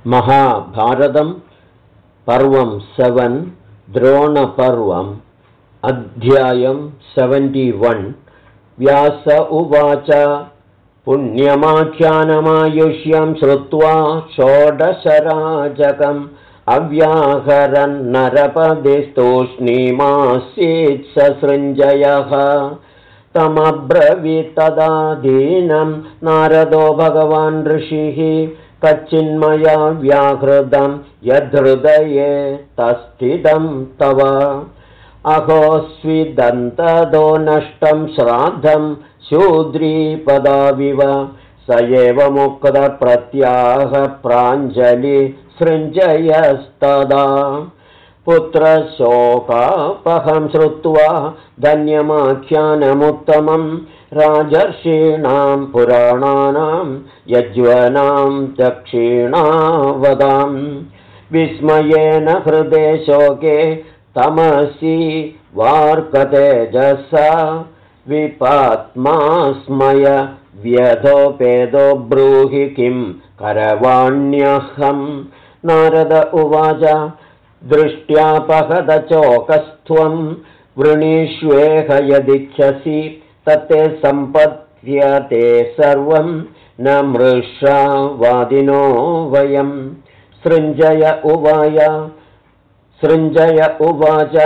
महाभारतं पर्वं 7 द्रोणपर्वम् अध्यायं 71 व्यास उवाच पुण्यमाख्यानमायुष्यं श्रुत्वा षोडशराजकम् अव्याहरन्नरपदिस्तूष्णीमासीत् ससृञ्जयः तमब्रवीत् तदा दीनं नारदो भगवान् ऋषिः कच्चिन्मया व्याहृतं यद्धृदये तस्थितं तव अहोस्विदन्तदो नष्टं श्राद्धं शूद्रीपदाविव स एव मुक्तप्रत्याह प्राञ्जलि सृञ्जयस्तदा पुत्रशोकापहं श्रुत्वा धन्यमाख्यानमुत्तमं राजर्षीणां पुराणानां यज्वनां दक्षिणावदां विस्मयेन हृदे शोके तमसि वार्कतेजसा विपात्मास्मय व्यधोपेदो ब्रूहि किं करवाण्यहं नारद उवाच दृष्ट्यापहदचोकस्त्वं वृणीष्वेह यदिच्छसि तत्ते सम्पद्यते सर्वं न मृषा वादिनो वयं सृञ्जय उवाच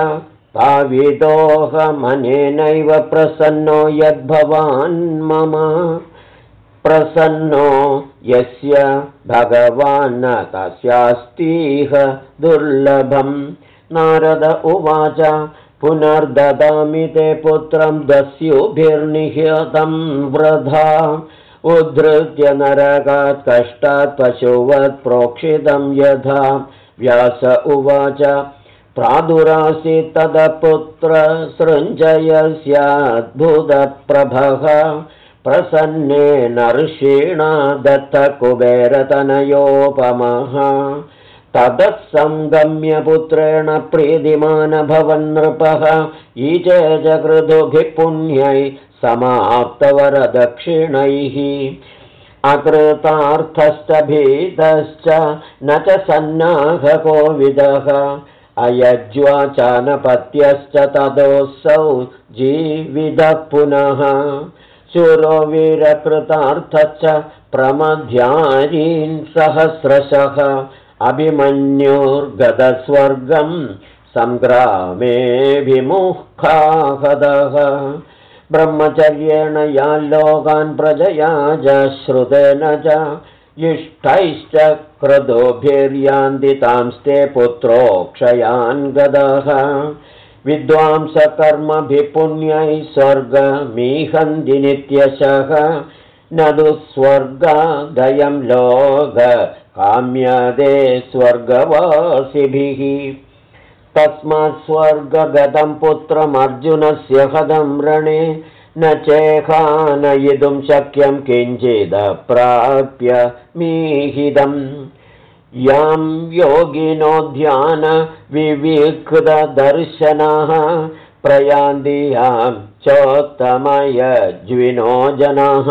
पाविदोऽहमनेनैव प्रसन्नो यद्भवान् मम प्रसन्नो यस्य भगवान् तस्यास्तीह दुर्लभं नारद उवाच पुनर्ददामि ते पुत्रं दस्युभिर्निहतं वृथा उद्धृत्य नरकात् कष्टात् पशुवत् प्रोक्षितं यथा व्यास उवाच प्रादुरासीत् तदपुत्र सृञ्जयस्याद्भुतप्रभः प्रसन्नेन ऋषिणा दत्तकुबेरतनयोपमः ततः संगम्य पुत्रेण प्रीतिमानभवन् नृपः ईचे जकृतुभिः पुण्यै समाप्तवरदक्षिणैः अकृतार्थश्च भीतश्च न च सन्नाहकोविदः अयज्वाचानपत्यश्च तदोऽसौ जीवितः पुनः शूरो वीरकृतार्थश्च प्रमध्यारीन् सहस्रशः अभिमन्युर्गतस्वर्गं सङ्ग्रामेऽभिमुखाहतः ब्रह्मचर्येण याल्लोकान् प्रजया जश्रुतेन च इष्टैश्च क्रतुभिर्यान्ति तांस्ते पुत्रोक्षयान् गतः विद्वांसकर्मभिः पुण्यैः स्वर्गमीहन्ति नित्यशः न तु स्वर्गादयं लोककाम्यते स्वर्गवासिभिः तस्मात् स्वर्गगतं पुत्रमर्जुनस्य हतं रणे न चेहानयितुं शक्यं किञ्चिदप्राप्य मीहितम् यां योगिनो ध्यानविविक्तदर्शनाः प्रयान्ति यां चोत्तमयज्विनो जनाः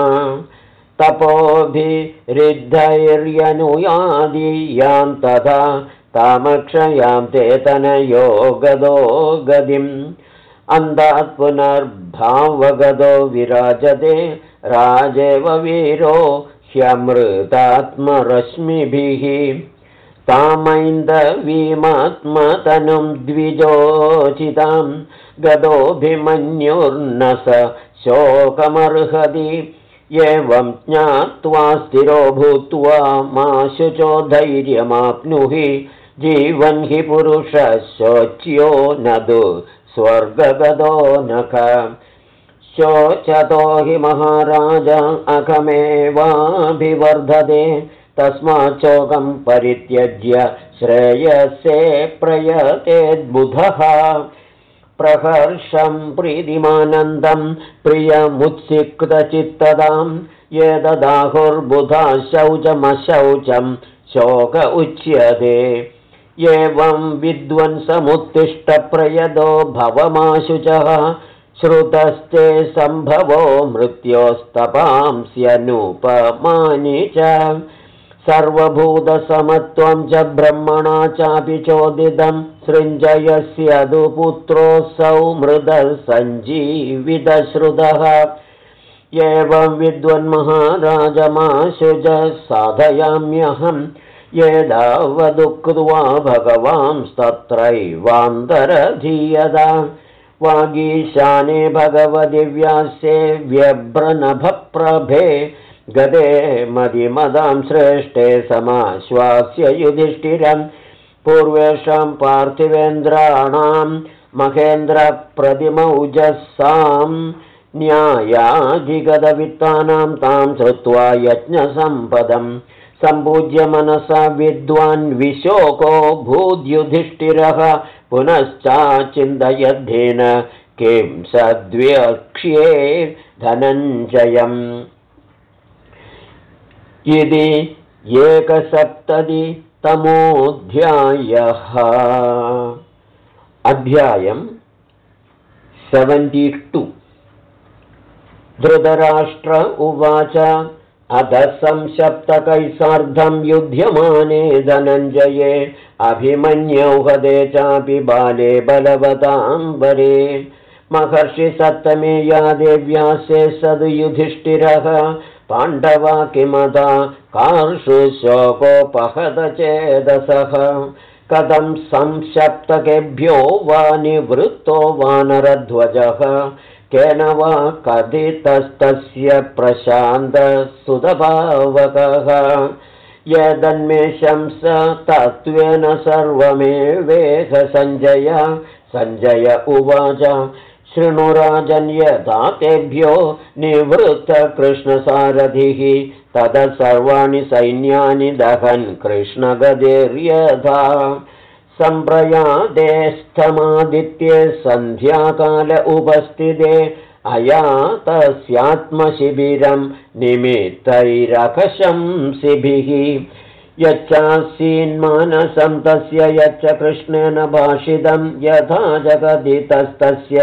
तपोभिरिद्धैर्यनुयादि यां तथा तामक्षयां ते तनयो गदो गतिम् अन्धात् पुनर्भावगतो विराजते राजेव वीरो ह्यमृतात्मरश्मिभिः तामैन्दवीमात्मतनुं द्विजोचितां गतोऽभिमन्युर्न स शोकमर्हति एवं ज्ञात्वा स्थिरो भूत्वा मा शुचो धैर्यमाप्नुहि जीवन् हि पुरुषः शोच्यो न तु स्वर्गगतो नख शोचतो हि महाराज अकमेवाभिवर्धते तस्माच्चोकं परित्यज्य श्रेयसे प्रयतेद्बुधः प्रहर्षं प्रीतिमानन्दं प्रियमुत्सिक्तचित्तदां एतदाहुर्बुधा शौचमशौचं शोक उच्यते एवं विद्वंसमुत्तिष्ठप्रयतो भवमाशुचः श्रुतस्ते सम्भवो मृत्योस्तपांस्यनुपमानि च सर्वभूतसमत्वं च ब्रह्मणा चापि चोदितं सृञ्जयस्य तु पुत्रोऽसौ मृदः सञ्जीवितश्रुतः एवं विद्वन्महाराजमाशुज साधयाम्यहं यदावदुक्त्वा भगवांस्तत्रैवान्तरधीयता वागीशाने भगवति व्यासे व्यभ्रनभप्रभे गदे मदिमदां श्रेष्ठे समाश्वास्य युधिष्ठिरं पूर्वेषां पार्थिवेन्द्राणां महेन्द्रप्रतिमौजसां न्यायाधिगतवित्तानां तां श्रुत्वा यज्ञसम्पदं सम्पूज्य मनसा विद्वान् विशोको भूद्युधिष्ठिरः पुनश्चाचिन्तयद्धेन किं सद्व्यक्ष्ये धनञ्जयम् इति 170तमोऽध्यायः। अध्यायं 72। धृतराष्ट्र उवाच अध संसप्तकैः सार्धं युध्यमाने धनञ्जये अभिमन्यौ हदे चापि बाले बलवतां वरे महर्षि सप्तमे या देव्यासे सद् युधिष्ठिरः पाण्डवा किमदा कार्षुशोकोपहतचेदसः कथं संसप्तकेभ्यो वा निवृत्तो वानरध्वजः केन वा कथितस्तस्य प्रशान्तसुतभावकः यदन्मेषं स तत्त्वेन सर्वमेवेह सञ्जय उवाच शृणुराजन् यथा तेभ्यो निवृत्तकृष्णसारथिः तदा सर्वाणि सैन्यानि दहन् कृष्णगतिर्यथा सम्प्रयादेस्थमादित्ये सन्ध्याकाल उपस्थिते अयातस्यात्मशिबिरं निमित्तैरकशंसिभिः यच्चासीन्मानसं तस्य यच्च कृष्णेन भाषितं यथा जगदितस्तस्य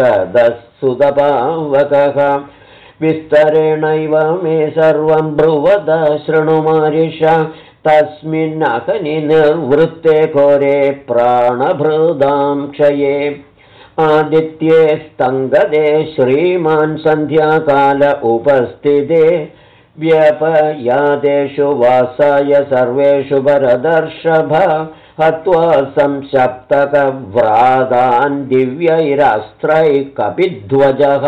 निहदसुतपावकः विस्तरेणैव मे सर्वं ब्रुवद शृणुमारिष तस्मिन्नकनि निर्वृत्ते घोरे प्राणभृदां क्षये आदित्ये स्तङ्गदे श्रीमान् सन्ध्याकाल उपस्थिते व्यपयादेषु वासाय सर्वेषु भरदर्षभ हत्वा संसप्तकव्रातान् दिव्यैरास्त्रैः कपिध्वजः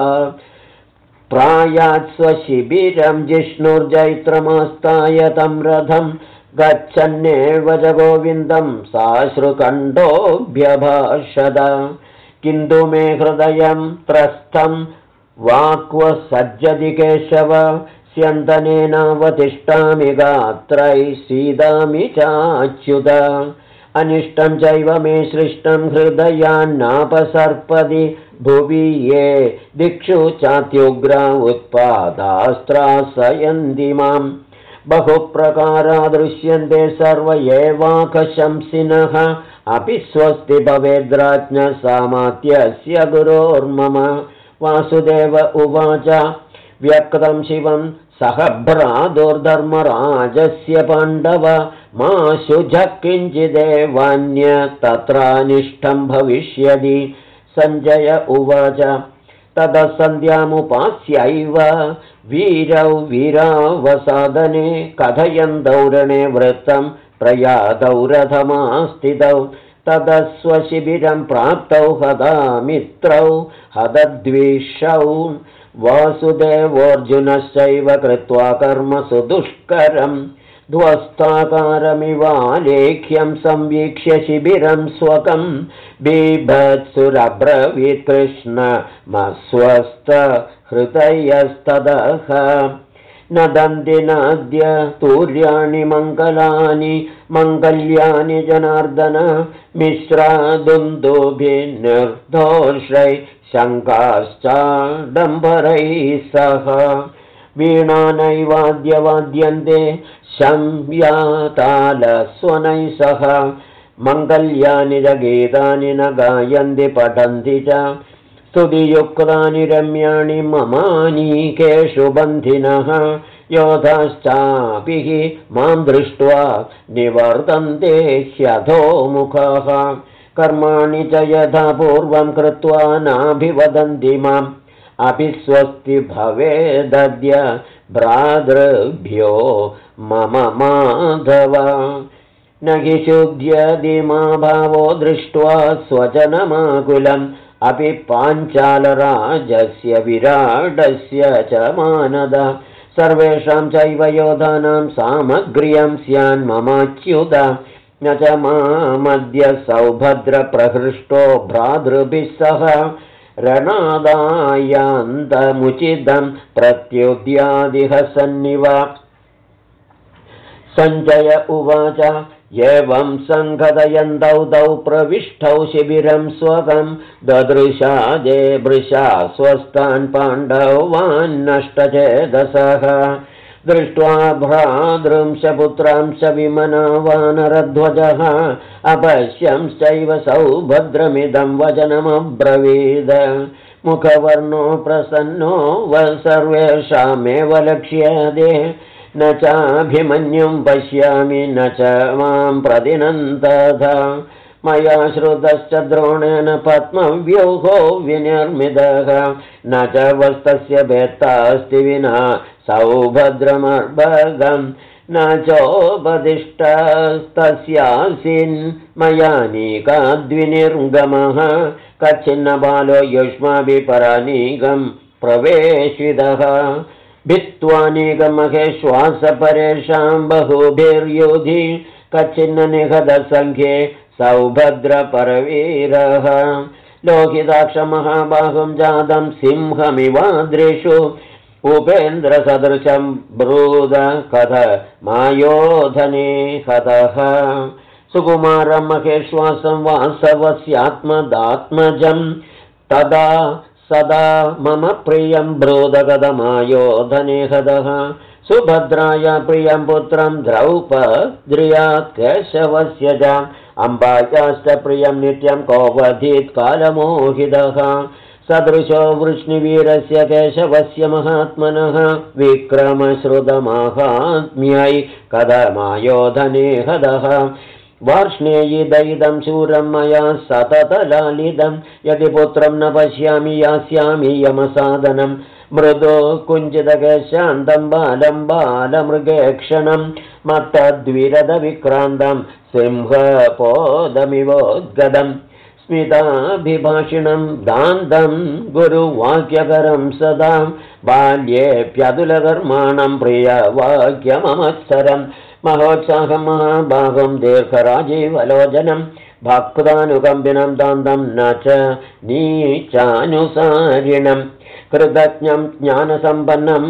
प्रायात् स्वशिबिरं जिष्णुर्जैत्रमास्ताय तं रथं गच्छन्नेव च गोविन्दं साश्रुकण्ठोऽभ्यभाषत किन्तु मे हृदयं त्रस्तं वाक्व सज्जति केशव स्यन्दनेनावतिष्ठामि गात्रैः सीदामि चाच्युत अनिष्टं चैव मे सृष्टं हृदयान्नापसर्पदि भुवि ये दिक्षु चात्युग्रा उत्पादास्त्रासयन्ति मां बहुप्रकारा दृश्यन्ते सर्व एवाकशंसिनः अपि स्वस्ति भवेद्राज्ञ सामात्यस्य गुरोर्मम वासुदेव उवाच व्यक्तं शिवं सह भ्रातुर्धर्मराजस्य पाण्डव मा शुजः किञ्चिदेवान्य तत्रानिष्टं भविष्यति सञ्जय उवाच ततः सन्ध्यामुपास्यैव वीरौ वीरावसादने कथयन्तौ रणे वृत्तं प्रयातौ रथमास्थितौ ततः स्वशिबिरं प्राप्तौ हतामित्रौ हतद्विषौ वासुदेवोऽर्जुनश्चैव कृत्वा कर्म सुदुष्करं ध्वस्ताकारमिवालेख्यं संवीक्ष्य शिबिरं स्वकं बिभत्सुरब्रवीत् कृष्णमस्वस्थहृदयस्ततः न दन्ति नाद्य तूर्याणि मङ्गल्यानि जनार्दन मिश्रादुन्दुभिर्निर्दोषैः शङ्काश्चाडम्बरैः सह वीणानैवाद्यवाद्यन्ते शम्यातालस्वनैः सह मङ्गल्यानि च गीतानि न गायन्ति पठन्ति च स्तुतियुक्तानि रम्याणि ममानीकेषु बन्धिनः योधाश्चापि मां दृष्ट्वा निवर्तन्ते ह्यधोमुखाः कर्माणि च यथा पूर्वं कृत्वा नाभिवदन्ति माम् अपि स्वस्ति भवेदद्य भ्रातृभ्यो मम माधव न हि शुद्ध्यति मा भावो दृष्ट्वा स्वजनमाकुलम् अपि पाञ्चालराजस्य विराटस्य च मानद सर्वेषां चैव योधानां सामग्र्यं स्यान्ममाच्युत न च मामद्य सौभद्रप्रहृष्टो भ्रातृभिः सह रणादायान्तमुचितं प्रत्युद्यादिह सन्निव सञ्जय उवाच एवं सङ्गतयन्तौ तौ प्रविष्टौ शिबिरं स्वकं ददृशा देवृशा स्वस्थान् पाण्डवान्नष्टचेतसः दृष्ट्वा भ्रातृंश पुत्रांश विमना वानरध्वजः अपश्यंश्चैव सौभद्रमिदं वचनमब्रवीद मुखवर्णो प्रसन्नो सर्वेषामेव लक्ष्यते न चाभिमन्युं पश्यामि न च मां प्रतिनन्दधा मया श्रुतश्च द्रोणेन पद्मव्यूहो विनिर्मितः न च वस्तस्य भेत्तास्ति विना सौभद्रमर्भगं न चोपदिष्टस्तस्यासीन् मयानीकाद्विनिर्गमः कच्छिन्नबालो युष्माभिः परानीकं प्रवेशितः भित्त्वानीकमहेश्वासपरेषां बहुभिर्युधि कच्छिन्ननिहतसङ्ख्ये सौभद्रपरवीरः लोहिताक्षमहाबाहुं जातं सिंहमिवादृशु उपेन्द्रसदृशं ब्रूद कथमायोधने हतः सुकुमारं महेश्वासं वासवस्यात्मदात्मजं तदा सदा मम प्रियं ब्रूदकथमायोधने हतः सुभद्राय प्रियं पुत्रं द्रौपद्र्यात् केशवस्य च अम्बायाश्च प्रियं नित्यं कोऽवधीत् कालमोहितः सदृशो वृष्णिवीरस्य केशवस्य महात्मनः विक्रमश्रुतमाहात्म्यै कथमायोधने हतः वार्ष्णेयिदयिदं शूरं मया सततलालितं यदि पुत्रं न पश्यामि यास्यामि यमसादनं मृदो कुञ्चितकेशान्तं बालं बालमृगेक्षणं मत्तद्विरदविक्रान्तं सिंहपोदमिवोद्गदम् स्मिताभिभाषिणं दान्तं गुरुवाक्यकरं सदा बाल्येऽप्यतुलकर्माणं प्रियवाक्यममत्सरं महोत्साहं महाभागं दीर्घराजीवलोचनं भक्तानुकम्पिनं दान्तं न च नीचानुसारिणं कृतज्ञं ज्ञानसम्पन्नं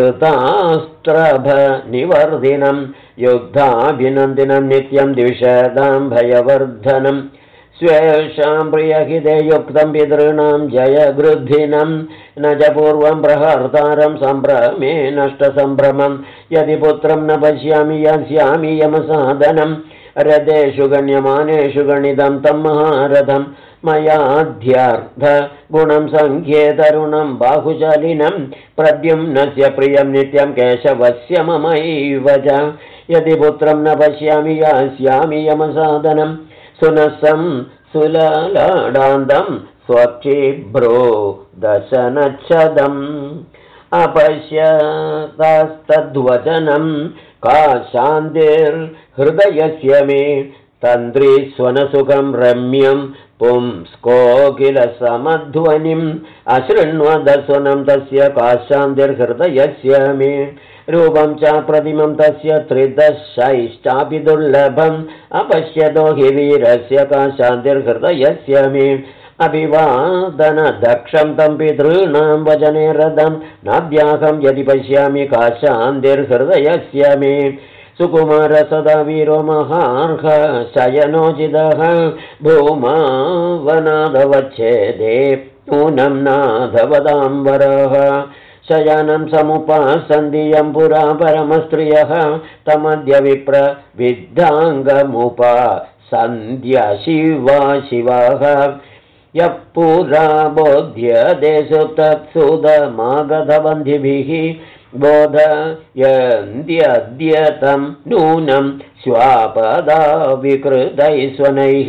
कृतास्त्रभनिवर्धिनं युद्धाभिनन्दिनं नित्यं द्विषदां भयवर्धनं स्वेषां प्रियहिते युक्तं पितॄणां जयगृद्धिनं न च पूर्वं प्रहर्तारं सम्भ्रमे नष्टसम्भ्रमं यदि पुत्रं न पश्यामि यास्यामि यमसादनं रथेषु गण्यमानेषु गणितं तं महारथं मयाध्यार्थगुणं सङ्ख्ये तरुणं बाहुशालिनं प्रद्युम्नस्य प्रियं नित्यं केशवस्य ममैव च यदि पुत्रं न पश्यामि यास्यामि यमसादनं सुनसं सुललाडान्तं स्वक्षिभ्रो दशनच्छदम् अपश्यतस्तद्वचनं का शान्तिर्हृदयस्य मे तन्द्रीस्वनसुखं रम्यं पुंस्कोकिलसमध्वनिम् अशृण्वदस्वनं तस्य का शान्तिर्हृदयस्य मे रूपं च प्रतिमं तस्य त्रिदशैश्चापि दुर्लभम् अपश्यतो हि वीरस्य का शान्तिर्हृदयस्य मे अभिवादनदक्षं तं पितॄणां वचने रथं नाद्याहं यदि पश्यामि का शान्तिर्हृदयस्य मे सुकुमार सदा वीरो महार्ह शयनोचितः भूमा वनादवच्छेदे नूनं नाधवदाम्बरः शयानं समुपासन्दियं पुरा परमस्त्रियः तमद्य विप्र विद्धाङ्गमुपासन्द्य शिवा शिवः यः पुरा बोध्यते सुप्तत्सुतमागधबन्धिभिः बोधयन्त्यद्यतं नूनं श्वापदा विकृतैः स्वनैः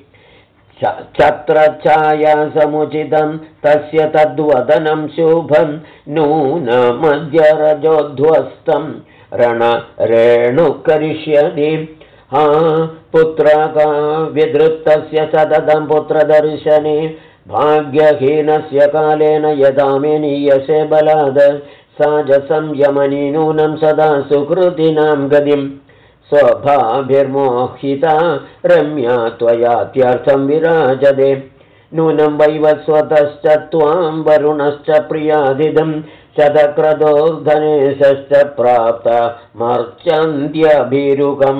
छत्रच्छाया समुचितं तस्य तद्वदनं शुभं नूनमद्य रजोध्वस्तं रणरेणुकरिष्यति हा पुत्रका विधृतस्य सततं पुत्रदर्शने भाग्यहीनस्य कालेन यदा मे नीयसे बलाद सा च संयमनी नूनं सदा सुकृतिनां गतिं स्वभाभिर्मोहिता रम्या त्वयात्यर्थं विराजते नूनं वैवस्वतश्च त्वां वरुणश्च प्रियादिदं शतक्रतोर्धनेशश्च प्राप्त मर्चन्त्यभिरुकम्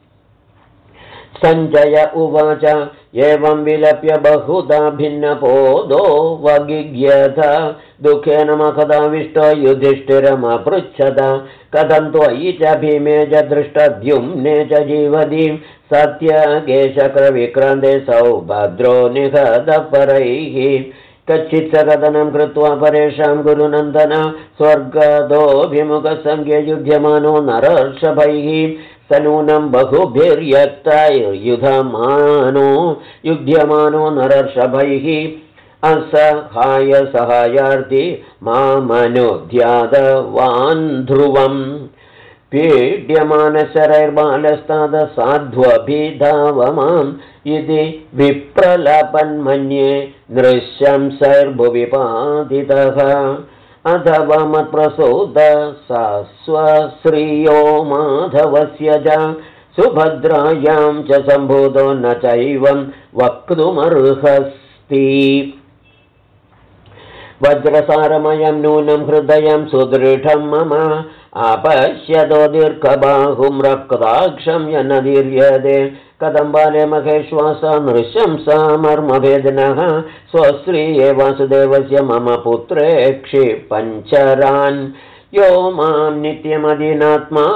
सञ्जय उवाच एवं विलप्य बहुधा भिन्नपोदो वगिग्यथ दुःखेन मखदाविष्टो युधिष्ठिरमपृच्छत कथं त्वयि च भीमे च दृष्टद्युम्ने च जीवति सत्यकेशक्रविक्रान्ते सौभद्रो निहतपरैः कच्चित् सकथनं कृत्वा परेषां गुरुनन्दन स्वर्गदोऽभिमुखसंज्ञे युध्यमानो नरर्षभैः स नूनं बहुभिर्यक्तायुध्यमानो नरर्षभैः असहाय सहायार्थी मामनुध्यातवान् ध्रुवम् पीड्यमानशरैर्बालस्तादसाध्वभिधावमाम् इति विप्रलपन्मन्ये नृशंसैर्भुविपादितः अथवा मत्प्रसूत सा स्वश्रियो माधवस्य च सुभद्रायां च सम्भूतो न चैवं वक्तुमर्हस्ति वज्रसारमयं नूनं हृदयं सुदृढं मम आपश्यतो दीर्घबाहुं रक्ताक्षं यनदीर्यते कथं बाले महेश्वास नृशंसा मर्मभेदनः स्वश्रिये वासुदेवस्य मम पुत्रे क्षिपञ्चरान् यो मां नित्यमदिनात्मा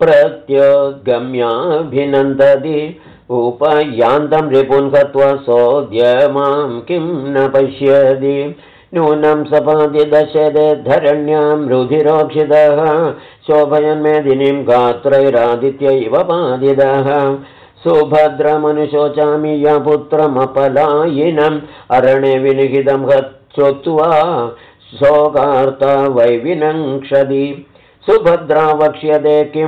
प्रत्योगम्याभिनन्दति उपयान्तं रिपुन् गत्वा सोऽद्य मां किं न पश्यति नूनं सपादि दशदे धरण्यां रुधिरोक्षितः शोभयन्मेदिनीं गात्रैरादित्यैव पादितः सुभद्रमनुशोचामि या पुत्रमपलायिनम् अरणे विनिहितं गच्छ्वा शोकार्ता वै विनङ्क्षति सुभद्रा वक्ष्यते किं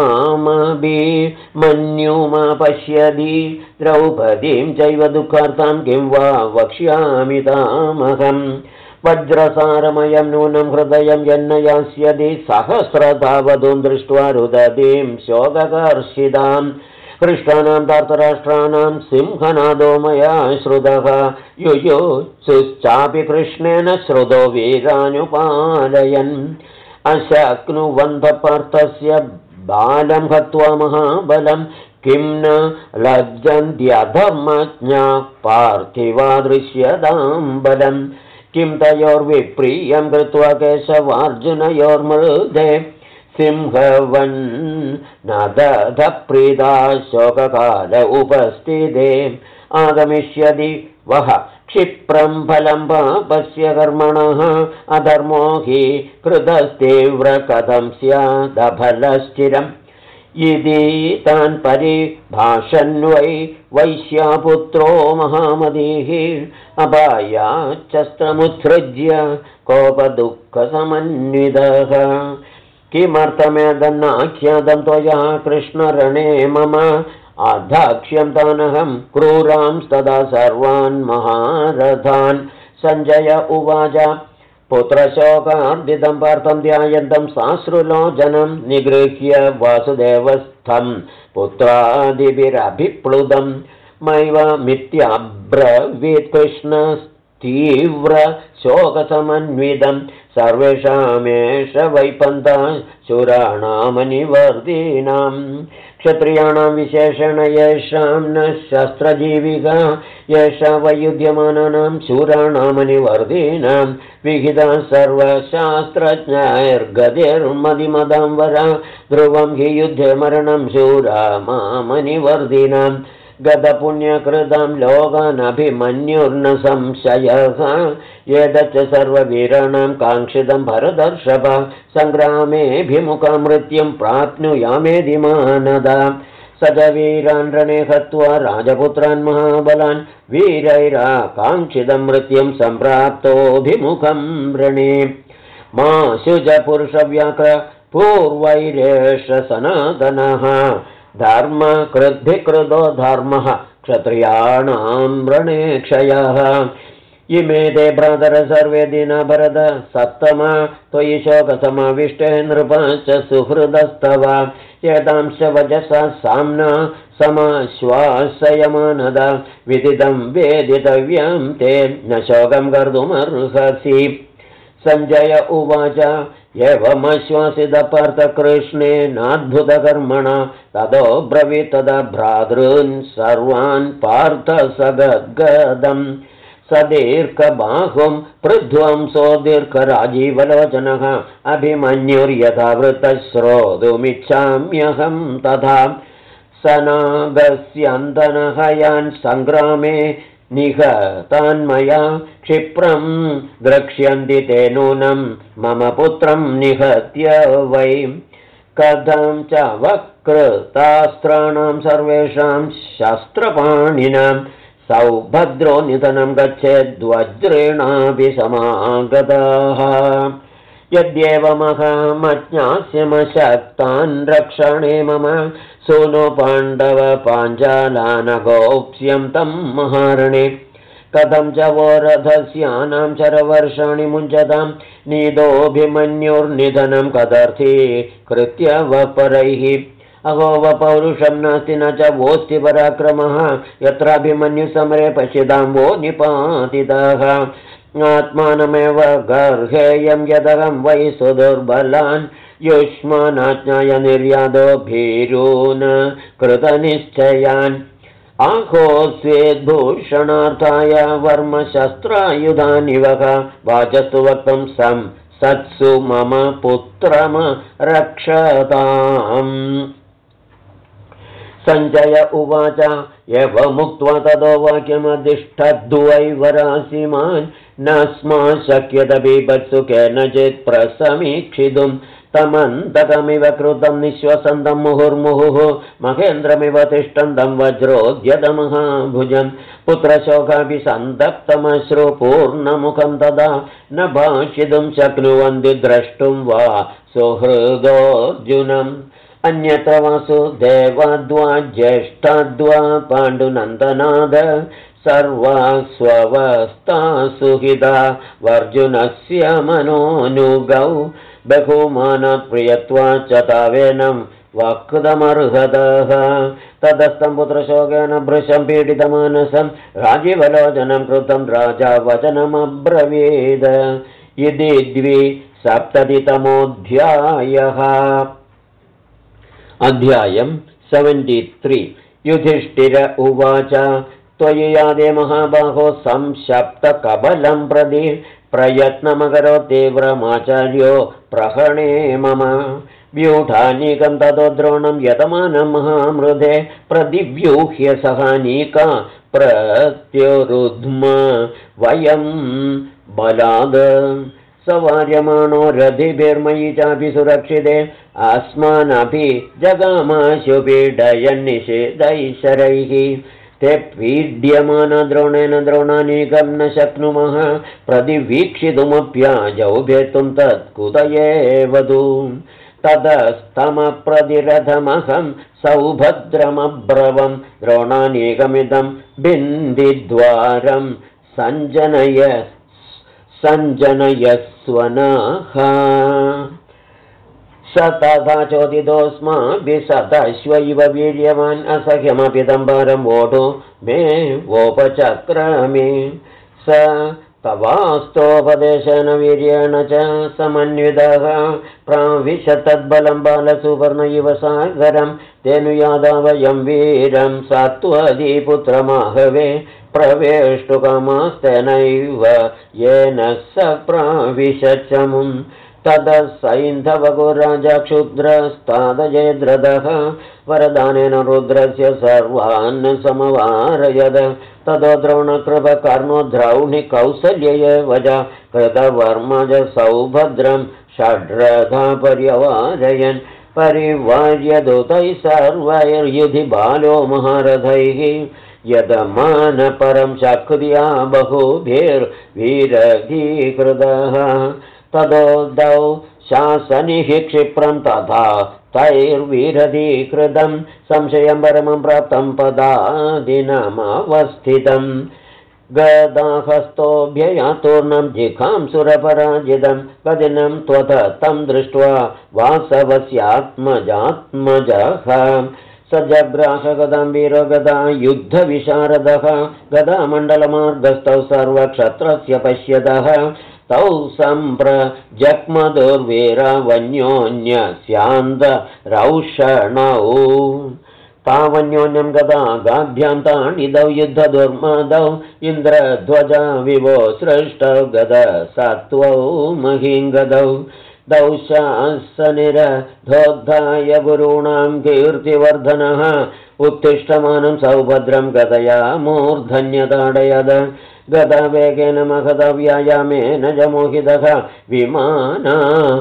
मामभिमन्युमा पश्यति द्रौपदीं चैव दुःखार्तां किं वा वक्ष्यामि तामहम् वज्रसारमयं नूनं हृदयं यन्न यास्यति सहस्रधावधूं दृष्ट्वा रुदतीं शोककर्षितां हृष्टानां धार्तराष्ट्राणां सिंहनादो मया श्रुतः युयुत्सुश्चापि कृष्णेन श्रुतो वीरानुपालयन् अशक्नुवन्धपार्थस्य बालं हत्वा महाबलं किं न लज्जन्त्यधर्मज्ञा पार्थिवा दृश्यतां बलं किं तयोर्विप्रियं कृत्वा केशवार्जुनयोर्मृदे सिंहवन् न दधप्रीता शोककाल उपस्थिते आगमिष्यति वः क्षिप्रं फलं पापस्य कर्मणः अधर्मो हि कृतस्तीव्र कथं स्यादफलश्चिरम् इति तान् परिभाषन्वै वैश्यापुत्रो महामतिः अपायाच्चस्त्रमुत्सृज्य कोपदुःखसमन्वितः किमर्थमेतन्नाख्यातं त्वया कृष्णरणे मम आधाक्ष्यं तानहं क्रूरांस्तदा सर्वान् महारथान् सञ्जय उवाच पुत्रशोकार्दितं पार्थं ध्यायन्तं साश्रुलोचनं निगृह्य वासुदेवस्थं पुत्रादिभिरभिप्लुतं मैवमित्याब्रवीत् कृष्णस्तीव्र शोकसमन्वितं सर्वेषामेष वैपन्था शूराणामनिवर्तिनां क्षत्रियाणां विशेषेण येषां न शस्त्रजीविका येषा वैयुध्यमानानां शूराणामनिवर्तिनां विहिता सर्वशास्त्रज्ञैर्गतिर्मदिमदां वरा ध्रुवं हि युद्धे मरणं शूरा मामनिवर्तिनां गतपुण्यकृतं लोकानभिमन्युर्न संशयः एतच्च सर्ववीराणां काङ्क्षितं भरतर्षभ सङ्ग्रामेऽभिमुखं मृत्युं प्राप्नुयामेधि मानदा स च वीरान् रणे हत्वा राजपुत्रान् महाबलान् वीरैराकाङ्क्षितं मृत्युं सम्प्राप्तोऽभिमुखं रणे मा शुज पुरुषव्याघ्र पूर्वैरेष सनातनः धर्मकृद्भिकृतो धर्मः क्षत्रियाणां रणे क्षयः इमे ते भ्रातर सर्वे दीना भरत सत्तम त्वयि शोकसमाविष्टे नृप च सुहृदस्तव एतांश वचसा साम्ना समाश्वासयमानद विदितं वेदितव्यं ते न शोकं कर्तुमर्हसि सञ्जय उवाच एवमश्वासितपार्थकृष्णेनाद्भुतकर्मणा ततो ब्रवीत् तदा भ्रातॄन् सर्वान् पार्थ सगद्गदम् सदीर्घबाहुं पृध्वंसो दीर्घराजीवलोचनः अभिमन्युर्यथा वृत्तः श्रोतुमिच्छाम्यहं तथा सनागस्यन्दनहयान् सङ्ग्रामे निहतान्मया क्षिप्रं द्रक्ष्यन्ति ते नूनं मम पुत्रं निहत्य वै कथं च वक्रतास्त्राणां सर्वेषां शस्त्रपाणिनां सौभद्रो निधनं गच्छेद्वज्रेणापि समागताः यद्येवमहमज्ञास्यमशक्तान् रक्षणे मम सूनो पाण्डव पाञ्चालानगोप्स्यं तं महारणे कथं च वो रथस्यानां चरवर्षाणि मुञ्चतां नीदोऽभिमन्युर्निधनं कदर्थी कृत्य वपरैः अहो वपौरुषं नास्ति न च वोऽस्ति पराक्रमः यत्राभिमन्युसमरे पश्यतां वो निपातितः आत्मानमेव गर्हेयं यदहं वै सुदुर्बलान् युष्मानाज्ञाय निर्यादो भीरून् कृतनिश्चयान् आहोस्वेद्भूषणार्थाय वर्मशस्त्रायुधानि वः वाचस्तु वक्तं सत्सु मम पुत्रम रक्षताम् सञ्जय उवाच एवमुक्त्वा ततो वाक्यमधिष्ठद्वैवरासिमान् न स्मा शक्यत बीभत्सु केनचित् प्रसमीक्षितुं तमन्तकमिव कृतं निःश्वसन्तं मुहुर्मुहुः महेन्द्रमिव तिष्ठन्तं वज्रोद्यतमहाभुजं पुत्रशोकापि सन्तप्तमश्रुपूर्णमुखं तदा न भाषितुं शक्नुवन्ति द्रष्टुं वा सुहृदोऽर्जुनम् अन्यत्र वासुदेवाद्वा ज्येष्ठाद्वा पाण्डुनन्दनाद सर्वा स्ववस्थासुहिता वर्जुनस्य मनोनुगौ बहुमानप्रियत्वा च तावेनं वक्तुमर्हतः तदस्तं पुत्रशोकेन भृशं पीडितमानसं राजीवलोचनं कृतं राजा वचनमब्रवीद इति 270तमोऽध्यायः अध्यायं 73 युधिष्ठिर उवाच त्वयि यादे महाबाहो संशप्तकबलं प्रति प्रयत्नमकरो तीव्रमाचार्यो प्रहणे मम व्यूढानीकं ततो द्रोणं यतमानं महामृधे प्रतिव्यूह्य सहानीका प्रत्युरुध्म वयं बलाद सवार्यमाणो रथिभिर्मयि चापि सुरक्षिते अस्मानपि जगामाशु पीडयन्निषेधैशरैः ते पीड्यमानद्रोणेन द्रोणानीकं न शक्नुमः प्रतिवीक्षितुमप्याजौ भेतुं तत्कुत एवतु ततस्तमप्रतिरथमहं सौभद्रमब्रवं द्रोणानीकमिदं बिन्दिद्वारं सञ्जनयस्वनः स तथा चोदितोऽस्माभिः इव वीर्यवान् असह्यमपि तं भारं वोढो मे वोपचक्रमे स तवास्तोपदेशेन वीर्येण च समन्वितः प्राविशतद्बलं बालसुवर्ण इव सागरं तेनुयादावयं वीरं सत्त्वधिपुत्रमाहवे प्रवेष्टुकामास्तेनैव येन स प्राविशचमुं ततः सैन्धवगुराजा क्षुद्रस्तादयेद्रदः वरदानेन रुद्रस्य सर्वान् समवारयद ततो द्रोणकृपकर्णो द्रौणि कौसल्येव च कृतवर्मज सौभद्रं षड्रथा पर्यवारयन् परिवार्य दूतैः सर्वैर्युधि बालो महारथैः यदमानपरं शक्रिया बहुभिर्वीरधीकृतः तदोदौ शासनिः क्षिप्रं तथा तैर्वीरधीकृतं संशयं परमं प्राप्तं पदादिनमवस्थितं गदाहस्तोऽभ्ययातूर्णं जिघां सुरपराजितं कदिनं त्वथ तं दृष्ट्वा वासवस्यात्मजात्मजः स जग्राहगदां वीरो गदा युद्धविशारदः गदामण्डलमार्गस्थौ सर्वक्षत्रस्य पश्यतः तौ सम्प्रजग्मदुर्वीरवन्योन्यस्यान्दरौषणौ तावन्योन्यं गदा गाभ्यां ताडिदौ युद्धदुर्मदौ इन्द्रध्वजा विवो सृष्टौ गदसत्त्वौ महिङ्गदौ दौशासनिरधोद्धाय गुरूणां कीर्तिवर्धनः उत्तिष्ठमानं सौभद्रं गदया मूर्धन्यताडयद गदावेगेन महदव्यायामेन जमोहितः विमाना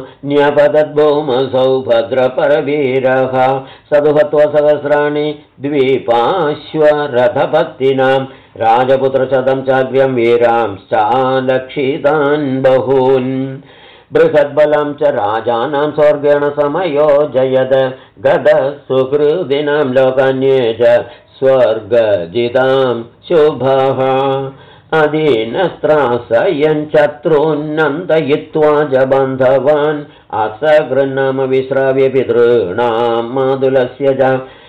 न्यपतद्भौमसौभद्रपरवीरः सदुहत्वसहस्राणि द्विपाश्वरथपत्तिनां राजपुत्रशतं चाग्र्यं वीरांश्चालक्षितान् बहून् बृहद्बलं च राजानां स्वर्गेण समयोजयद गदसुहृदिनां लोकान्ये च स्वर्गजितां शुभः अधीनस्त्रासयन् शत्रून्नन्दयित्वा च बान्धवान् असगृन्नाम विश्राव्य पितॄणां मातुलस्य च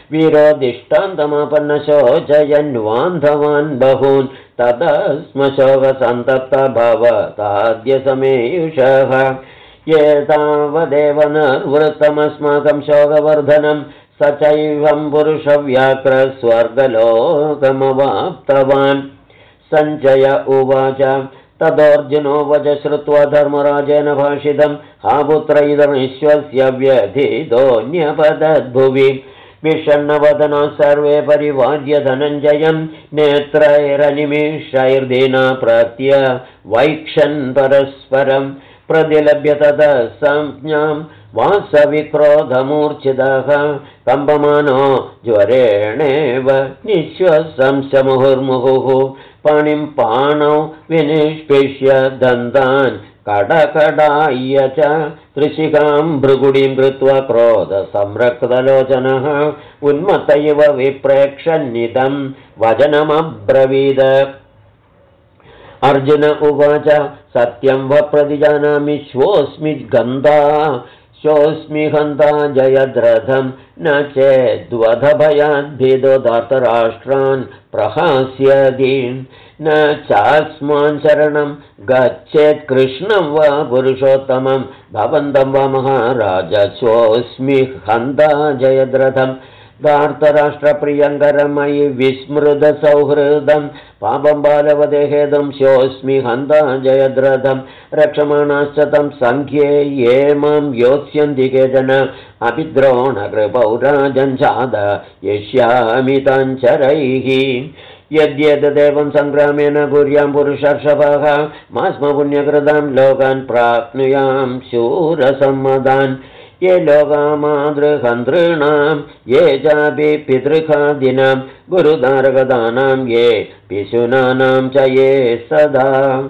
वीरोदिष्टान्तमापन्नशोचयन्वान्धवान् बहून् ततस्मशोकसन्तप्त भवताद्य समेयुषः एतावदेव निर्वृत्तमस्माकं शोकवर्धनं स चैवं पुरुषव्याघ्र स्वर्गलोकमवाप्तवान् सञ्जय उवाच तदोऽर्जुनो वच श्रुत्वा धर्मराजेन भाषितं हा पुत्र इदमीश्वस्य व्यथितोऽन्यपतद्भुवि विषण्णवदना सर्वे परिवार्य धनञ्जयं नेत्रैरनिमिषैर्दीना प्रत्यवैक्षन् परस्परं प्रदिलभ्य ततः संज्ञां वासविक्रोधमूर्च्छितः कम्पमानो ज्वरेणेव निःश्वसंस मुहुर्मुहुः पाणिं पाणौ विनिष्पिष्य दन्तान् कडकडाय्य च त्रिशिखां भृगुडीं कृत्वा क्रोधसंरक्तलोचनः उन्मत्त इव विप्रेक्षन्निदं वचनमब्रवीद अर्जुन उवाच सत्यं व प्रतिजानामि श्वोऽस्मि हन्ता जयद्रथं न चेद्वधभयाद्भिदो धार्तराष्ट्रान् प्रहास्यति न चास्मान् शरणं गच्छेत् कृष्णं वा पुरुषोत्तमं भवन्तं वा महाराज स्वोऽस्मि हन्ता जयद्रथं धार्तराष्ट्रप्रियङ्करमयि विस्मृतसौहृदं पापं बालवदेहेदं स्योऽस्मि हन्ता जयद्रथं रक्षमाणाश्च तं सङ्ख्ये ये मां योत्स्यन्ति केचन अपि द्रोणकृपौ राजञ्चाद यष्यामि ताञ्चरैः यद्यदेवं सङ्ग्रामेण कुर्यां पुरुषर्षभः मास्म पुण्यकृतां लोकान् प्राप्नुयां शूरसम्मदान् ये लोकामादृहन्तॄणां ये चापि पितृखादिनां गुरुदारगदानां ये पिशुनानां च ये सदा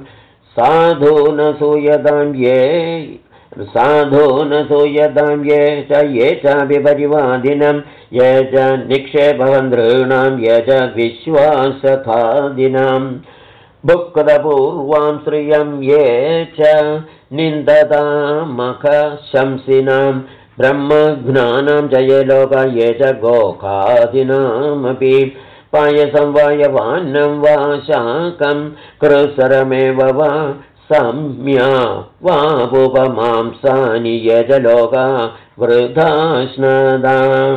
साधूनसूयतां ये च ये चापि परिवादिनं ये च निक्षेपवन्धॄणां ये च विश्वासखादिनां भुक्तपूर्वां श्रियं ये च निन्दतामखशंसिनां ब्रह्मज्ञानां च ये लोका ये च गोखादिनामपि पायसं वा यवान्नं वा शाकं कृसरमेव वा सम्या वापुपमांसानि ये च लोका वृथाश्नदां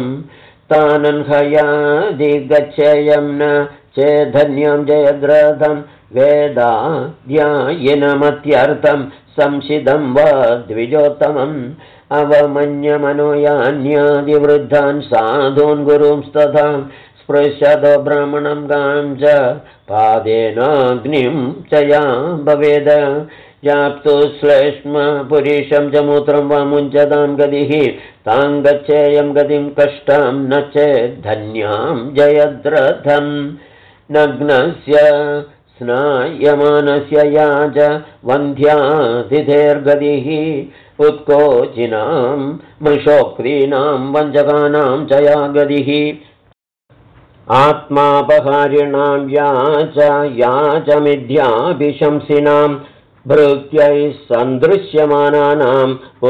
तानन्हयादिगच्छेयं न चेद्धन्यं जयद्रथं वेदाध्यायिनमत्यर्थं संशिदं वा द्विजोत्तमम् अवमन्यमनुयान्यादिवृद्धान् साधून् गुरुंस्तथा स्पृशतो ब्राह्मणं गां च पादेनाग्निं च या भवेद याप्तु श्लेष्म पुरीशं च मूत्रं वा मुञ्चतां गतिः तां गच्छेयं गतिं कष्टं न चेद्धन्यां जयद्रथं नग्नस्य स्नायमानस्य या च वन्ध्यातिथेर्गतिः उत्कोचिनां मृषोक्तीनां वञ्चकानां च या गतिः आत्मापहारिणां या च मिथ्याभिशंसिनां भृत्यैः सन्दृश्यमानानां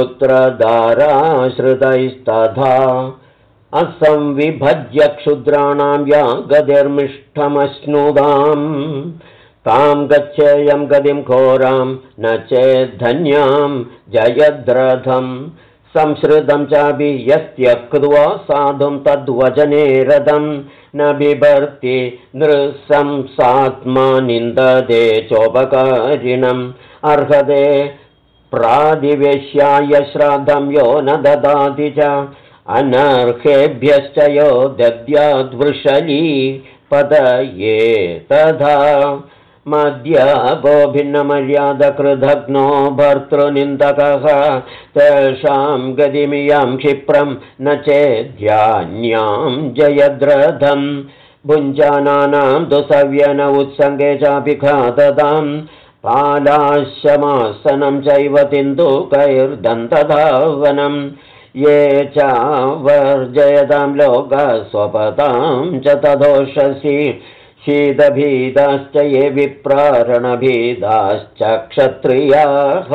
पुत्रदाराश्रितैस्तथा असंविभज्य क्षुद्राणां या गतिर्मिष्ठमश्नुदाम् तां गच्छेयं गतिं घोरां न चेद्धन्यां जयद्रथं संश्रितं चापि यत्यक्त्वा साधुं तद्वचने रतं न बिभर्ति नृशंसात्मा निन्दते चोपकारिणम् अर्हते प्रादिवेश्याय श्राद्धं यो न ददाति च अनर्हेभ्यश्च यो दद्याद्वृषली पतये तथा मद्यापो भिन्नमर्यादकृधग्नो भर्तृनिन्दकः तेषां गतिमियां क्षिप्रं न चेद्यान्यां जयद्रथं भुञ्जानानां तु सव्यन उत्सङ्गे चापि घाततां पालाशमासनं चैव तिन्दुकैर्दन्तधावनं ये चावर्जयतां लोकाः स्वपतां च तदोषसि शीतभीताश्च ये विप्रारणभीताश्च क्षत्रियाः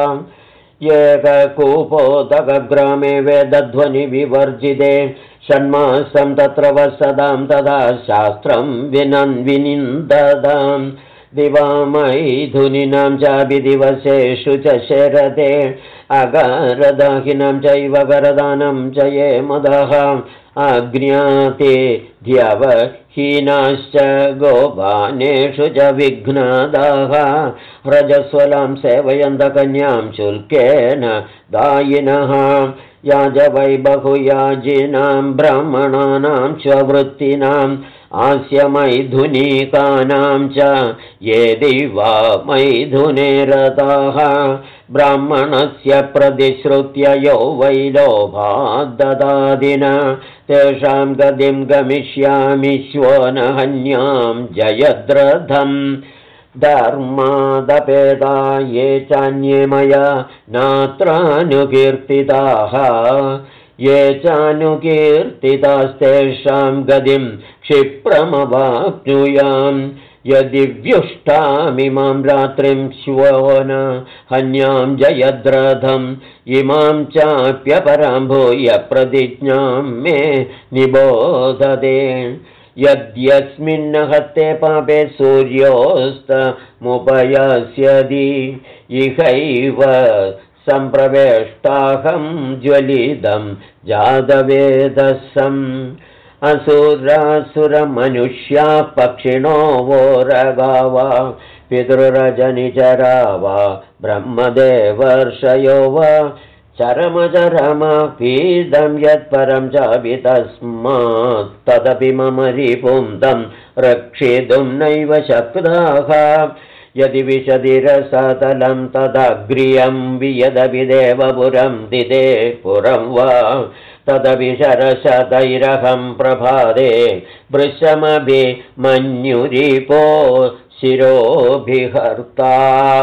एककूपोदकग्रामे वेदध्वनिविवर्जिते षण्मासं तत्र वसदां तदा शास्त्रं विनिन्ददां दिवामैथुनीनां चापि दिवसेषु च शरते अगरदाहिनां चैव वरदानं च ये मदः अज्ञाते द्यवहीनाश्च गोपानेषु च विघ्नादाः रजस्वलां सेवयन्तकन्यां शुल्केन दायिनः याजवै बहुयाजिनां ब्राह्मणानां स्ववृत्तिनाम् आस्यमैथुनीकानां च ये दिवा मैथुने रताः ब्राह्मणस्य प्रतिश्रुत्य यो वै लोभाद्ददादिन तेषां गतिं गमिष्यामि श्वोनहन्यां जयद्रथं धर्मादपेदा ये चान्ये मया नात्रानुकीर्तिताः ये चानुकीर्तितास्तेषां गतिं क्षिप्रमवाप्नुयाम् यदि व्युष्टामिमां रात्रिं श्वोन हन्यां जयद्रथम् इमां चाप्यपरां भूय प्रतिज्ञां मे निबोधते यद्यस्मिन् हस्ते पापे सूर्योऽस्तमुपयास्यति इहैव सम्प्रवेष्टाहं ज्वलितं जातवेदसम् असुरासुरमनुष्या पक्षिणो वोरगा वा पितृरजनिचरा वा ब्रह्मदेवर्षयो वा चरमचरमपीदं यत्परं चापि तस्मात् तदपि मम रिपुं तं रक्षितुं नैव शक्ताः यदि विशदिरसतलं तदग्र्यं वियदपि देवपुरं दिदे पुरं वा तदपि शरशतैरहं प्रभाते वृषमभिमन्युरिपो शिरोभिहर्ता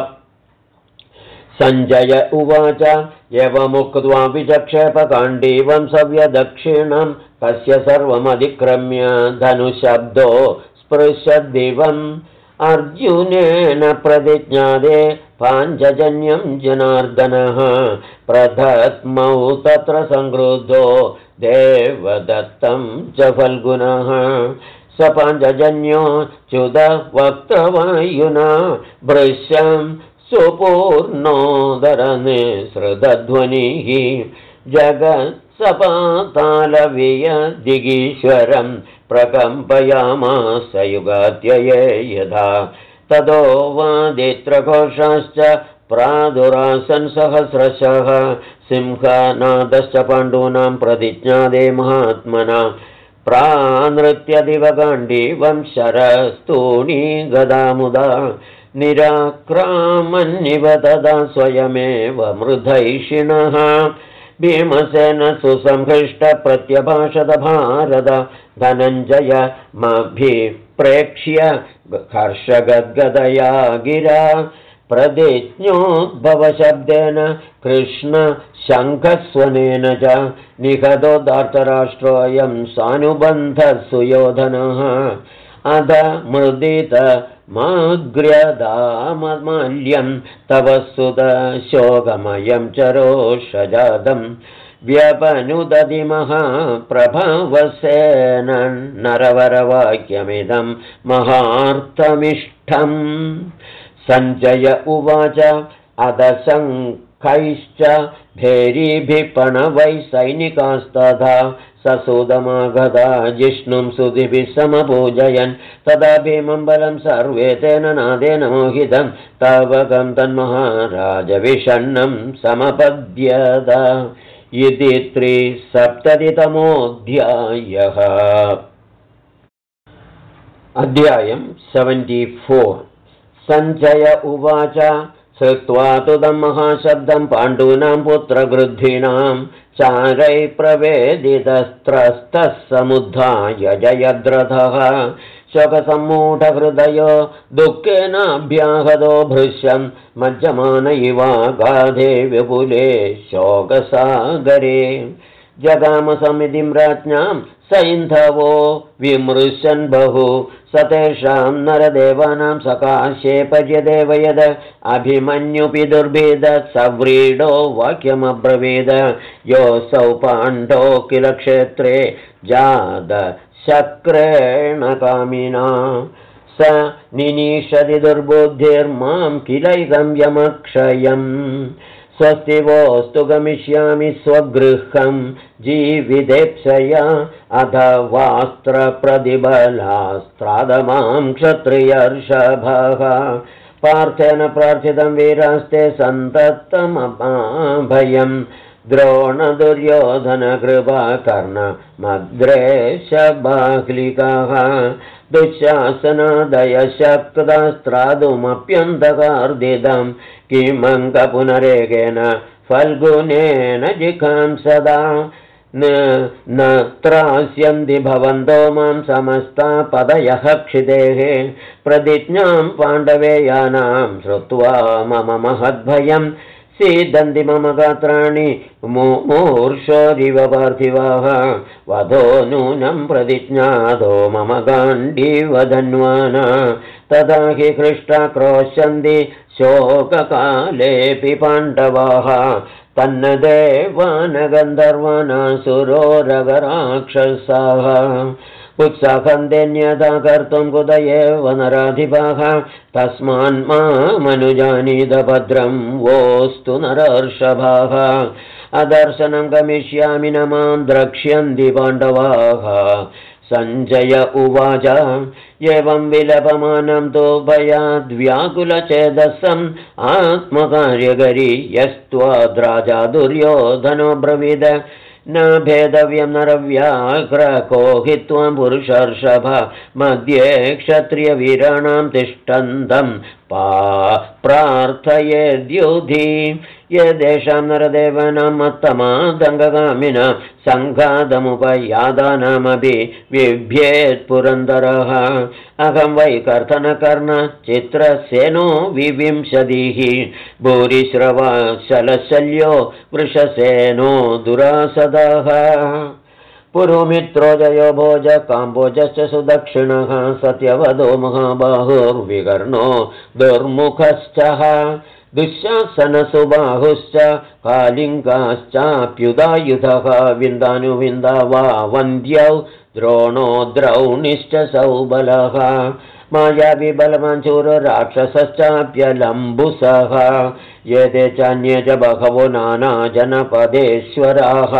सञ्जय उवाच एवमुक्त्वा विचक्षेपकाण्डीवं सव्यदक्षिणं कस्य सर्वमधिक्रम्य धनुशब्दो स्पृशद्दिवम् अर्जुनेन प्रतिज्ञादे पाञ्चजन्यं जनार्दनः प्रथमौ तत्र संक्रुद्धो देवदत्तं च फल्गुनः स पाञ्चजन्यो च्युतवक्त्रवायुना भृशं सुपूर्णोदरनिसृतध्वनिः जगत्सपातालवियदिगीश्वरं प्रकम्पयामास युगात्यये यथा ततो वादित्रघोषाश्च प्रादुरासन् सहस्रशः सिंहनादश्च पाण्डूनां प्रतिज्ञादे महात्मना प्रानृत्य दिवगाण्डीवं शरस्तूणी गदामुदा निराक्रामन्निव तदा स्वयमेव मृधैषिणः भीमसेन सुसंहृष्ट प्रत्यभाषत भारत धनञ्जय मभिप्रेक्ष्य हर्षगद्गदया गिरा प्रतिज्ञोद्भवशब्देन कृष्णशङ्खस्वनेन च निहतो धार्तराष्ट्रोऽयं सानुबन्धः सुयोधनः अध मुदितमग्र्यदाममाल्यं तव सुतशोकमयं च रोषजातं व्यपनुदधि महाप्रभवसेन नरवरवाक्यमिदं महार्थमिष्ठम् सञ्जय उवाच अदशङ्खैश्च भैरीभिः पणवै सैनिकास्तथा ससूदमागता जिष्णुं सुधिभिः समपूजयन् तदा भीमं बलं सर्वे तेन नादेन मोहितं तवकं तन्महाराज विषण्णं समपद्यत इति 370तमोऽध्यायः। अध्यायं 74। सञ्जय उवाच श्रुत्वा तु तं महाशब्दं पाण्डूनां पुत्रगृद्धिनां चारै प्रवेदितस्त्रस्तः समुद्धाय जयद्रथः शोकसम्मूढहृदयो दुःखेनाभ्याहतो भृश्यं मज्जमान इवागाधे विपुले शोकसागरे जगामसमितिं राज्ञां सैन्धवो विमृशन् बहु स तेषां नरदेवानां सकाशे पर्यदेव यद अभिमन्युपि दुर्भेद सव्रीडो वाक्यमब्रवीद योऽसौ पाण्डो किल क्षेत्रे जाद शक्रेण कामिना स निनीषति दुर्बुद्धिर्मां किलैकं यमक्षयम् स्वस्ति वोस्तु गमिष्यामि स्वगृहं जीवितेप्सया अथवास्त्रप्रतिबलास्त्रादमां क्षत्रियर्षभः पार्थेन प्रार्थितं वीरास्ते सन्ततमभयं द्रोणदुर्योधनकृपाकर्ण मद्रेशबाह्लिकाः दुःशासनादयशक्तास्त्रादुमप्यन्तकार्दितं किमङ्कपुनरेकेन फल्गुनेन जिघां सदा न त्रास्यन्ति भवन्तो मां समस्ता पदयः क्षितेः प्रतिज्ञां पाण्डवेयानां श्रुत्वा मम महद्भयं सीदन्ति मम गात्राणि मूर्षोरिव पार्थिवाः वधो नूनं प्रतिज्ञातो मम गाण्डीवधन्वाना तदा हि हृष्टा क्रोशन्ति शोककालेऽपि पाण्डवाः तन्न देवानगन्धर्वानासुरोरगराक्षसाः उत्साहन्तेऽन्यथा कर्तुं कुत एव नराधिपाः तस्मान्मामनुजानीत भद्रं वोस्तु नरर्षभाः अदर्शनं गमिष्यामि न मां द्रक्ष्यन्ति पाण्डवाः सञ्जय उवाच एवं विलपमानं तु भयाद्व्याकुलचेदसम् आत्मकार्यकरी यस्त्वाद्राजा दुर्योधनो ब्रवीद न भेदव्यं नरव्याघ्रको हि त्वं पुरुषर्षभ मध्ये क्षत्रियवीराणां तिष्ठन्तं प्रार्थयेद्युधि यदेषां नरदेवानां मत्तमादङ्गगामिनां सङ्घातमुपयादानामपि बिभ्येत्पुरन्दरः अहं वै कर्तनकर्णचित्रसेनो विविंशतिः भूरिश्रवा शलशल्यो वृषसेनो दुरासदः पुरुमित्रो जयो भोज काम्बोजश्च सुदक्षिणः सत्यवदो महाबाहुर्विकर्णो दुर्मुखश्च दुःशासनसुबाहुश्च कालिङ्गाश्चाप्युदायुधः विन्दानुविन्दा वा वन्द्यौ द्रोणो द्रौणिश्च सौबलः मायाविबलमञ्चूरो राक्षसश्चाप्यलम्बुसः एते चान्ये च बहवो नानाजनपदेश्वराः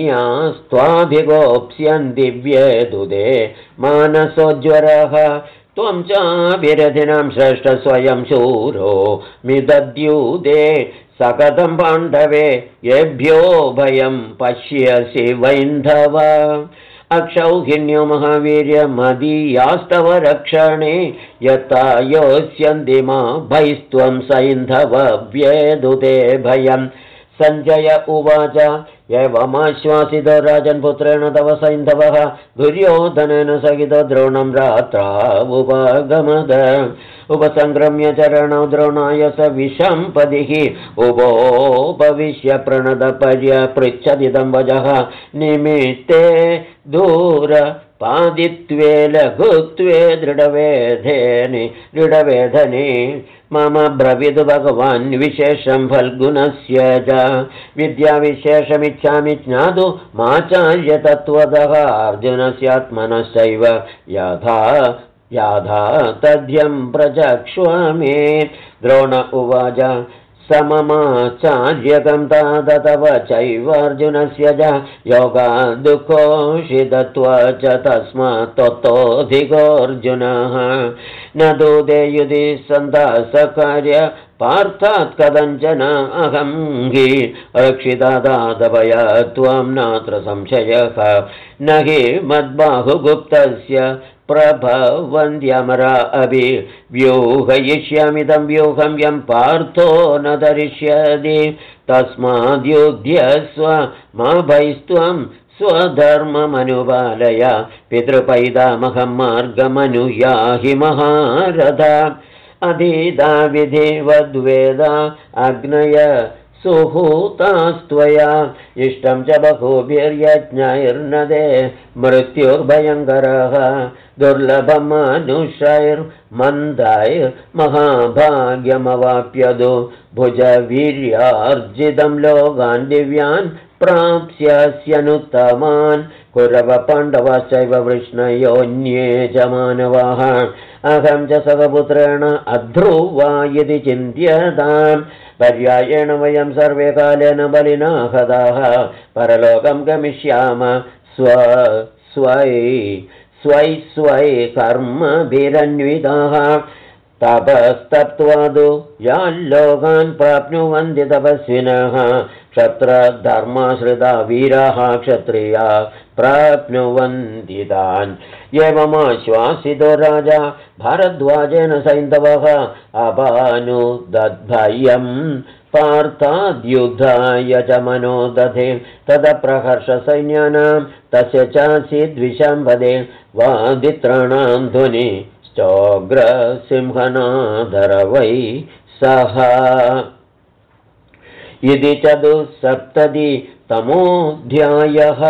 ससैन्यास्त्वाभिगोप्स्यन् दिव्ये दुदे मानसोज्वरः त्वं चाभिरथिनां श्रेष्ठ स्वयं शूरो मिदद्यूते सकथं पाण्डवे येभ्यो भयं पश्यसि वैन्धव अक्षौहिण्यो महावीर्यमदीयास्तव रक्षणे यथा योत्स्यन्ति मा भैस्त्वं सैन्धव व्येदुते भयम् सञ्जय उवाच एवमाश्वासितो राजन्पुत्रेण तव सैन्धवः दुर्योधनेन सहितो द्रोणं रात्रा उपगमद उपसङ्क्रम्य चरणौ द्रोणाय स विशम्पदिः उपोपविश्य प्रणतपर्यपृच्छदिदं वचः निमित्ते दूरपादित्वे लघुत्वे दृढवेधने मम ब्रवीद भगवान् विशेषं फल्गुनस्य च विद्याविशेषमिच्छामि ज्ञातुमाचार्य तत्त्वतः अर्जुनस्यात्मनश्चैव याथा तद्यं प्रचक्ष्व मे द्रोण उवाच सममाचार्यकं तव चैव अर्जुनस्य च योगादुःखोषितत्वा च तस्मात् त्वत्तोऽधिकोऽर्जुनः न दूते युधि सन्दासकार्य पार्थात् कथञ्चन अहं हि रक्षितादादभया त्वं नात्र संशयः न हि मद्बाहुगुप्तस्य प्रभवन्त्यमरा अभि व्यूहयिष्यामिदं व्यूहं यं पार्थो न धरिष्यति तस्माद्युध्यस्व मा भैस्त्वं स्वधर्ममनुपालय पितृपैतामहं मार्गमनुयाहि महारथ अधीता विधिवद्वेदा अग्नय सुहूतास्त्वया इष्टं च बहुभिर्यज्ञैर्नदे मृत्युर्भयङ्करः दुर्लभं मनुष्यैर्मन्दैर्महाभाग्यमवाप्यदो भुजवीर्यार्जितं लोकान् दिव्यान् प्राप्स्यस्यनुत्तमान् कुरवपाण्डवाश्चैव वृष्णयोऽन्ये च मानवाः अहं च सखपुत्रेण अध्रुवा यदि चिन्त्यताम् पर्यायेण वयं सर्वे कालेन बलिना हताः परलोकं गमिष्याम स्वै कर्मभिरन्विताः तपस्तप्त्वादु याल्लोकान् प्राप्नुवन्ति तपस्विनः क्षत्रधर्माश्रिता वीराः क्षत्रिया प्राप्नुवन्ति तान् एवमाश्वासितो राजा भारद्वाजेन सैन्धवः अपानुदद्भयं पार्थाद्युद्धाय च मनो दधे तदप्रहर्षसैन्यानां तस्य चासीद्विशम्भदे वादित्राणां ध्वनि चोग्रसिंहनादर वै सः इति चतुस्सप्ततितमोऽध्यायः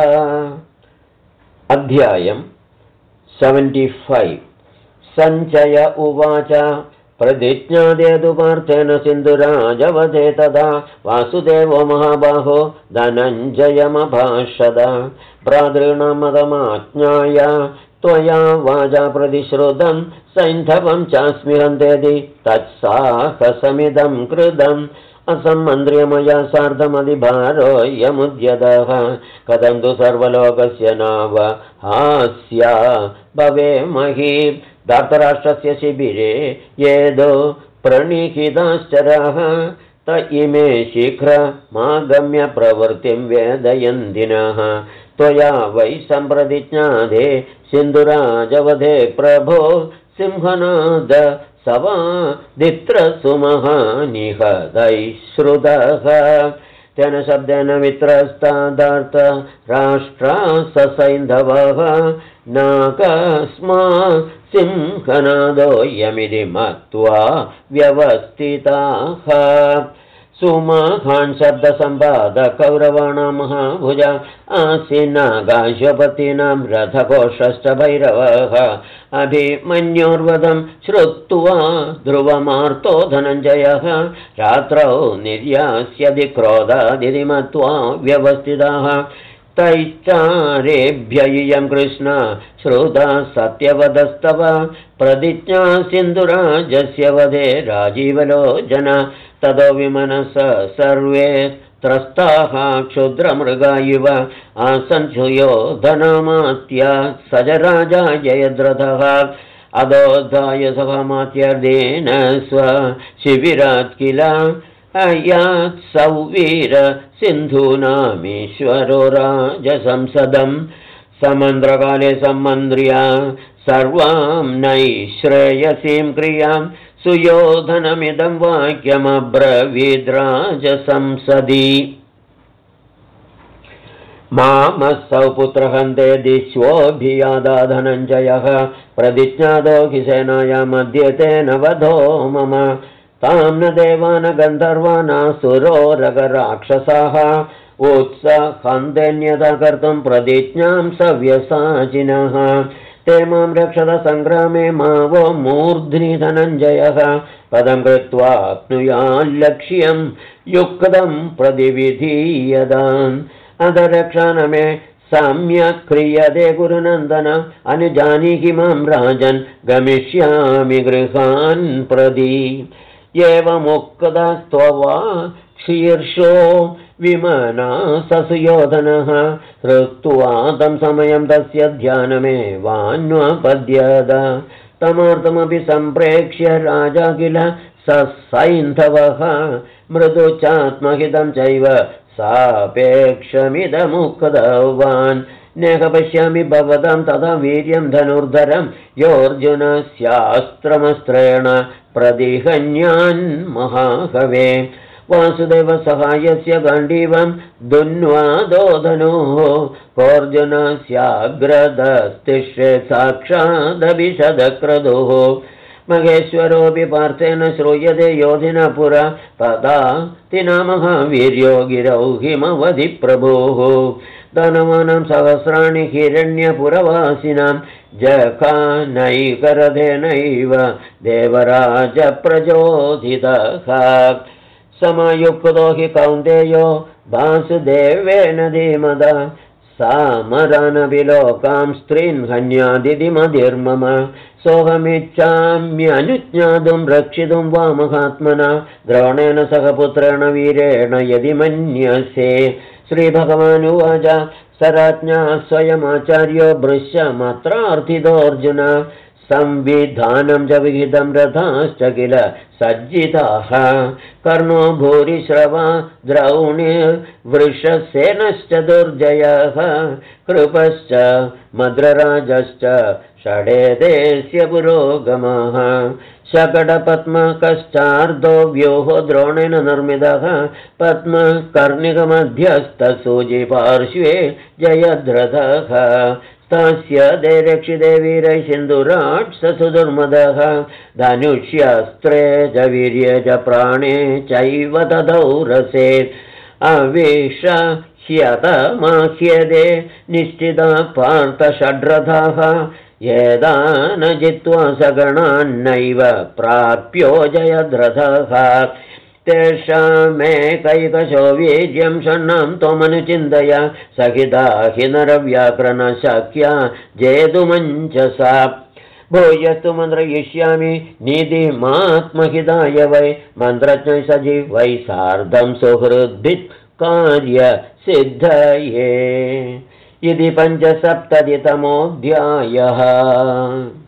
अध्यायम् 75 सञ्जय उवाच प्रतिज्ञादेतु पार्थेन सिन्धुराजवधे तदा वासुदेवो महाबाहो धनञ्जयमभाषद भ्रातॄणां मदमाज्ञाय त्वया वाचा प्रतिश्रुतं सैन्धवं चास्मि हन्तेति तत्साहसमिदं कृतम् असम्मन्त्र्य मया सार्धमधिभारोऽयमुद्यतः कथं तु सर्वलोकस्य नाव हास्या भवेमहि धार्तराष्ट्रस्य शिबिरे येदो प्रणिहिताश्चराः त इमे शीघ्रमागम्य प्रवृत्तिं वेदयन्तिनः त्वया वै सम्प्रतिज्ञादे सिन्धुराजवधे प्रभो सिंहनाद सवादित्रसुमहानिहतैः श्रुतः तेन शब्देन वित्रस्तादार्थ राष्ट्रा ससैन्धवः नाकस्मा सिंहनादोऽयमिति मत्वा व्यवस्थिताः सुमहान् शब्दसम्पादकौरवाणां महाभुजा आसीनागाशपतीनां रथघोषश्च भैरवः अभिमन्योर्वधं श्रुत्वा ध्रुवमार्तो धनञ्जयः रात्रौ निर्यास्यदि क्रोधादिति मत्वा व्यवस्थिताः तैश्चारेभ्य इयं कृष्ण श्रुता सत्यवदस्तव प्रतिज्ञा सिन्धुराजस्य वधे राजीवलोचन ततो विमनस सर्वे त्रस्ताः क्षुद्रमृगा इव आसन् सुयोधनमात्या स च राजा जयद्रथः अदोद्धाय सहमात्यर्देन स्वशिबिरात् किल अयात् सौवीर सिन्धूनामीश्वरो राजसंसदं समन्द्रकाले सम्मन्द्र्या सर्वां नैश्रेयसीं क्रियां सुयोधनमिदं वाक्यमब्रवीद्राजसंसदि मामसौ पुत्रहन्ते दिश्वोऽभियादा धनञ्जयः प्रतिज्ञातो हि सेनाया मध्ये तेन वधो मम तां न देवान गन्धर्वानासुरोरगराक्षसाः उत्सहन्तेन्यथा कर्तुं प्रतिज्ञां सव्यसाचिनः ते मां रक्षत सङ्ग्रामे मा वो मूर्ध्नि धनञ्जयः पदं कृत्वाप्नुयाल्लक्ष्यं युक्तं प्रतिविधीयताम् अधरक्षण मे सम्यक् क्रियते गुरुनन्दन अनुजानीहि मां राजन् गमिष्यामि गृहान् प्रति एवमुक्तस्त्ववा शीर्षो विमना ससुयोधनः हृत्वा तं समयं तस्य ध्यानमेवान्वपद्यत तमर्थमपि सम्प्रेक्ष्य राजा किल ससैन्धवः मृदुचात्महितं चैव सापेक्षमिदमुक्तवान् नेह पश्यामि भवतां तदा वीर्यं धनुर्धरं योऽर्जुनस्यास्त्रमस्त्रेण प्रतिहन्यान् महाकवे वासुदेव सहायस्य गाण्डीवं दुन्वादोधनोः कोऽर्जुनस्याग्रदस्तिष्ठे साक्षादभिषदक्रतुः महेश्वरोऽपि पार्थेन श्रूयते योधिनः पुरा तदा तिनामः वीर्यो गिरौ हिमवधिप्रभोः दानवानां सहस्राणि हिरण्यपुरवासिनां जखानैकरथेनैव देवराजप्रचोदितः समयुक्तो हि कौन्तेयो वासुदेवेन धीमता सामरानपि लोकां स्त्रीन् हन्यादिमधिर्मम सोऽहमिच्छाम्यनुज्ञातुं रक्षितुं वा महात्मना द्रोणेन सह पुत्रेण वीरेण यदि मन्यसे श्रीभगवानुवाच सराज्ञा स्वयमाचार्यो भृश्यमत्रार्थितोऽर्जुन संविधानं च विहितं रथाश्च किल सज्जिताः कर्णो भूरिश्रवा द्रौणिर्वृषसेनश्च दुर्जयः कृपश्च मद्रराजश्च षडेदेस्य पुरोगमः शकटपद्मकश्चार्धो व्यूहो द्रोणेन निर्मितः पद्मकर्णिकमध्यस्थसूजिपार्श्वे जयद्रथः तस्य दे रक्षिते वीरै सिन्धुराट् सुदुर्मदः धनुष्यस्त्रे च वीर्ये च प्राणे चैव तथौ रसे अविश्यतमाह्यते निश्चिता पार्थषड्रथाः येदान जित्वा सगणान्नैव प्राप्यो जयद्रथः तेषामेकैकशो वीर्यं षण्णां त्वमनुचिन्तय सहिता हि नरव्याकरणशक्या जेतुमञ्चसा भूयस्तु मन्त्रयिष्यामि नीतिमात्महिताय वै मन्त्रज्ञै सजीवै सार्धं सुहृद्भिः कार्यसिद्धये इति 5सप्ततितमोऽध्यायः।